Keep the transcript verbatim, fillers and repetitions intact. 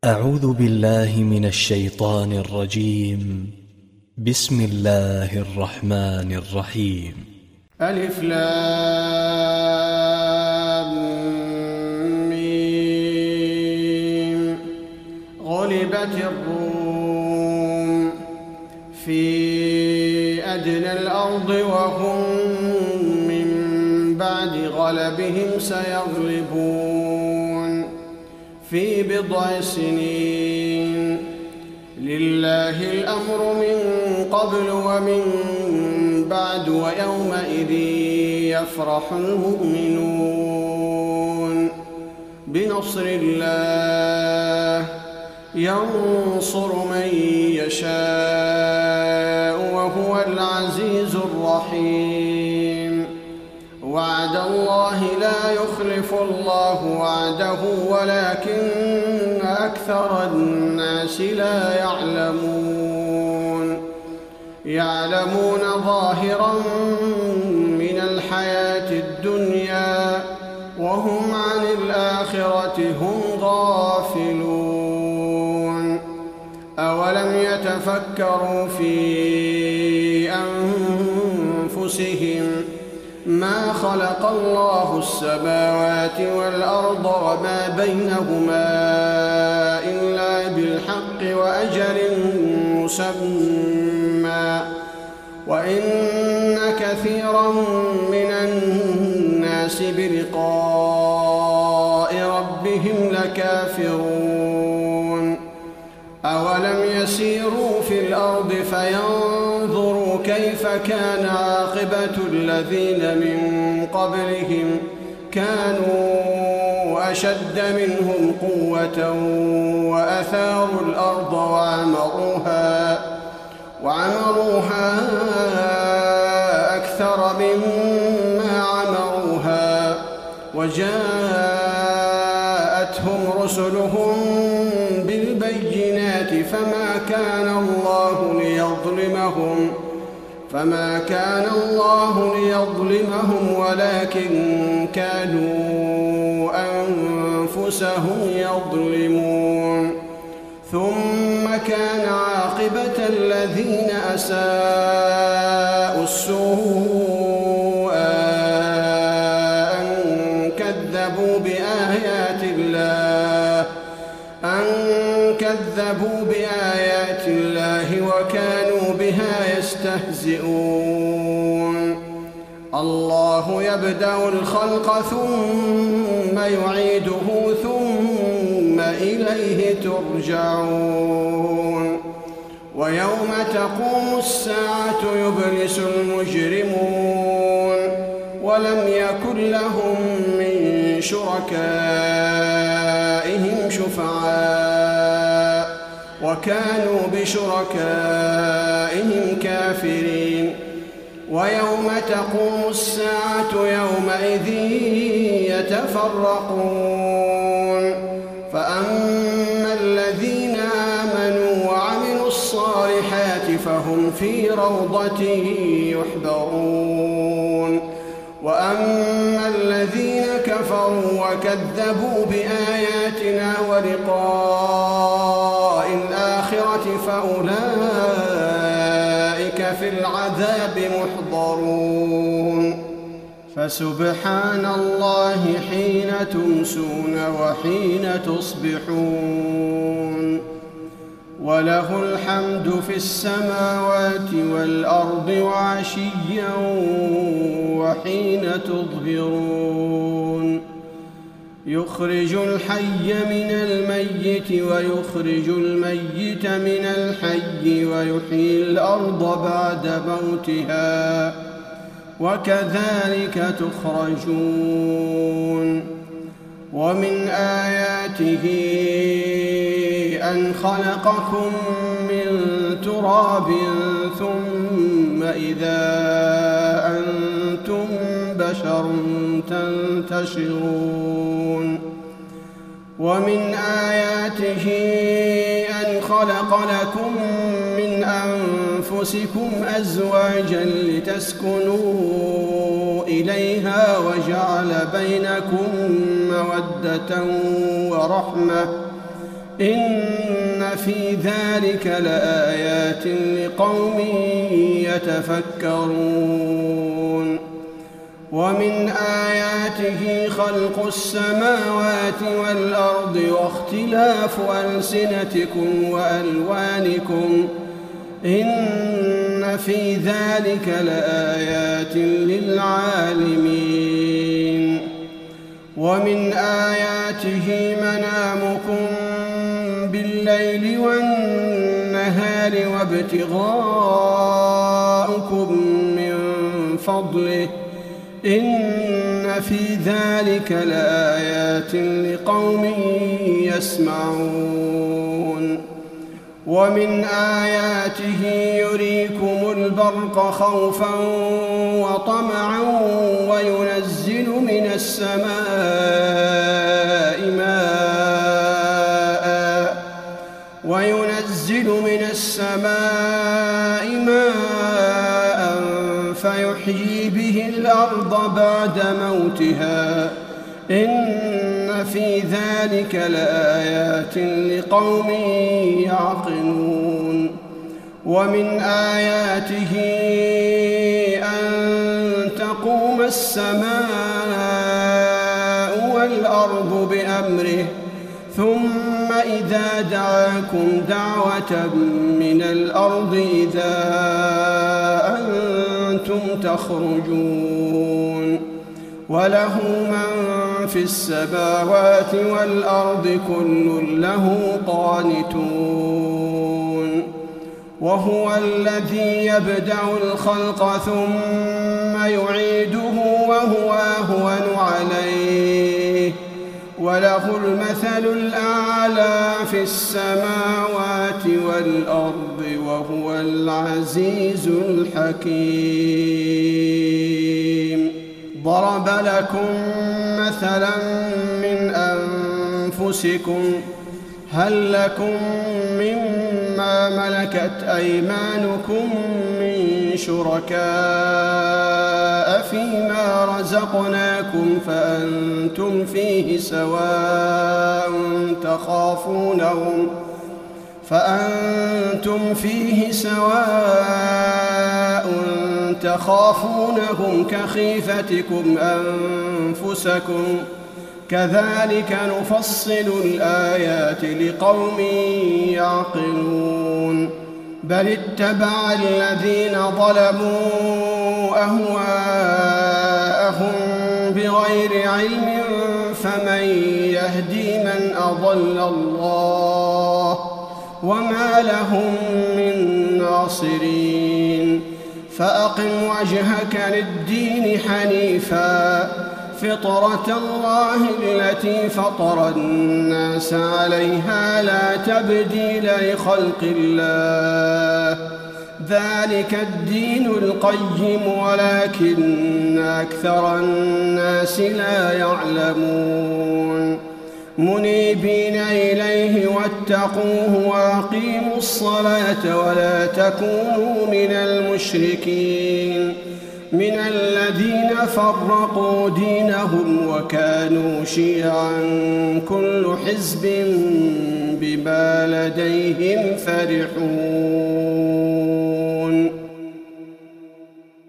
أعوذ بالله من الشيطان الرجيم. بسم الله الرحمن الرحيم. ألف لام ميم. غلبت الروم في أدنى الأرض وهم من بعد غلبهم سيغلبون في بضع سنين. لله الأمر من قبل ومن بعد ويومئذ يفرح المؤمنون بنصر الله ينصر من يشاء وهو العزيز الرحيم. وعد الله لا يخلف الله وعده ولكن أكثر الناس لا يعلمون. يعلمون ظاهرا من الحياة الدنيا وهم عن الآخرة هم غافلون. أولم يتفكروا في أنفسهم ما خلق الله السماوات والأرض وما بينهما إلا بالحق وأجل مسمى وإن كثيرا من الناس بلقاء ربهم لكافرون. أولم يسيروا في الأرض فينظروا كيف كان عاقبة الذين من قبلهم كانوا أشد منهم قوة وأثاروا الأرض وعمروها وعمروها أكثر مما عمروها وجاءتهم رسلهم بالبينات فما كان الله ليظلمهم فما كان الله ليظلمهم ولكن كانوا أنفسهم يظلمون. ثم كان عاقبة الذين أساءوا السوء أن كذبوا بآيات الله أن كذبوا بآيات الله وكانوا بها يستهزئون. الله يبدأ الخلق ثم يعيده ثم إليه ترجعون. ويوم تقوم الساعة يبلس المجرمون ولم يكن لهم من شركائهم شفعاء وكانوا بشركائهم كافرين. ويوم تقوم الساعة يومئذ يتفرقون فأما الذين آمنوا وعملوا الصالحات فهم في روضة يحبرون وأما الذين كفروا وكذبوا بآياتنا ولقاء الآخرة فأولئك في العذاب محضرون. فسبحان الله حين تمسون وحين تصبحون وله الحمد في السماوات والأرض وعشيا وحين تظهرون. يخرج الحي من الميت ويخرج الميت من الحي ويحيي الأرض بعد موتها وكذلك تخرجون. ومن آياته أن خلقكم من تراب ثم إذا أنتم بشر تنتشرون. ومن آياته أن خلق لكم من أنفسكم أزواجا لتسكنوا إليها وجعل بينكم مودة ورحمة إن في ذلك لآيات لقوم يتفكرون ومن آياته خلق السماوات والأرض واختلاف ألسنتكم وألوانكم إن في ذلك لآيات للعالمين ومن آياته منامكم بالليل والنهار وابتغاؤكم من فضله إن في ذلك لآيات لقوم يسمعون ومن آياته يريكم البرق خوفا وطمعا وينزل من السماء ماء وينزل من السماء ماء فيحيي به الأرض بعد موتها إن في ذلك لآيات لقوم يعقلون ومن آياته أن تقوم السماء والأرض بأمره ثم إذا دعاكم دعوة من الأرض إذا أنتم تخرجون وله من في السماوات والأرض كل له قانتون وهو الذي يبدأ الخلق ثم يعيده وهو أهون عليه وله المثل الأعلى في السماوات والأرض وهو العزيز الحكيم ضرب لكم مثلا من أنفسكم هل لكم مما ملكت أيمانكم من شركاء فيما رزقناكم فأنتم فيه سواء تخافونهم فأنتم فيه سواء تخافونهم كخيفتكم أنفسكم كذلك نفصل الآيات لقوم يعقلون بل اتبع الذين ظلموا أهواءهم بغير علم فمن يهدي من أضل الله وما لهم من ناصرين فأقم وجهك للدين حنيفا فطرة الله التي فطر الناس عليها لا تبديل لخلق الله ذلك الدين القيم ولكن أكثر الناس لا يعلمون منيبين إليه واتقوه وأقيموا الصلاة ولا تكونوا من المشركين من الذين فرقوا دينهم وكانوا شيعا كل حزب بما لديهم فرحون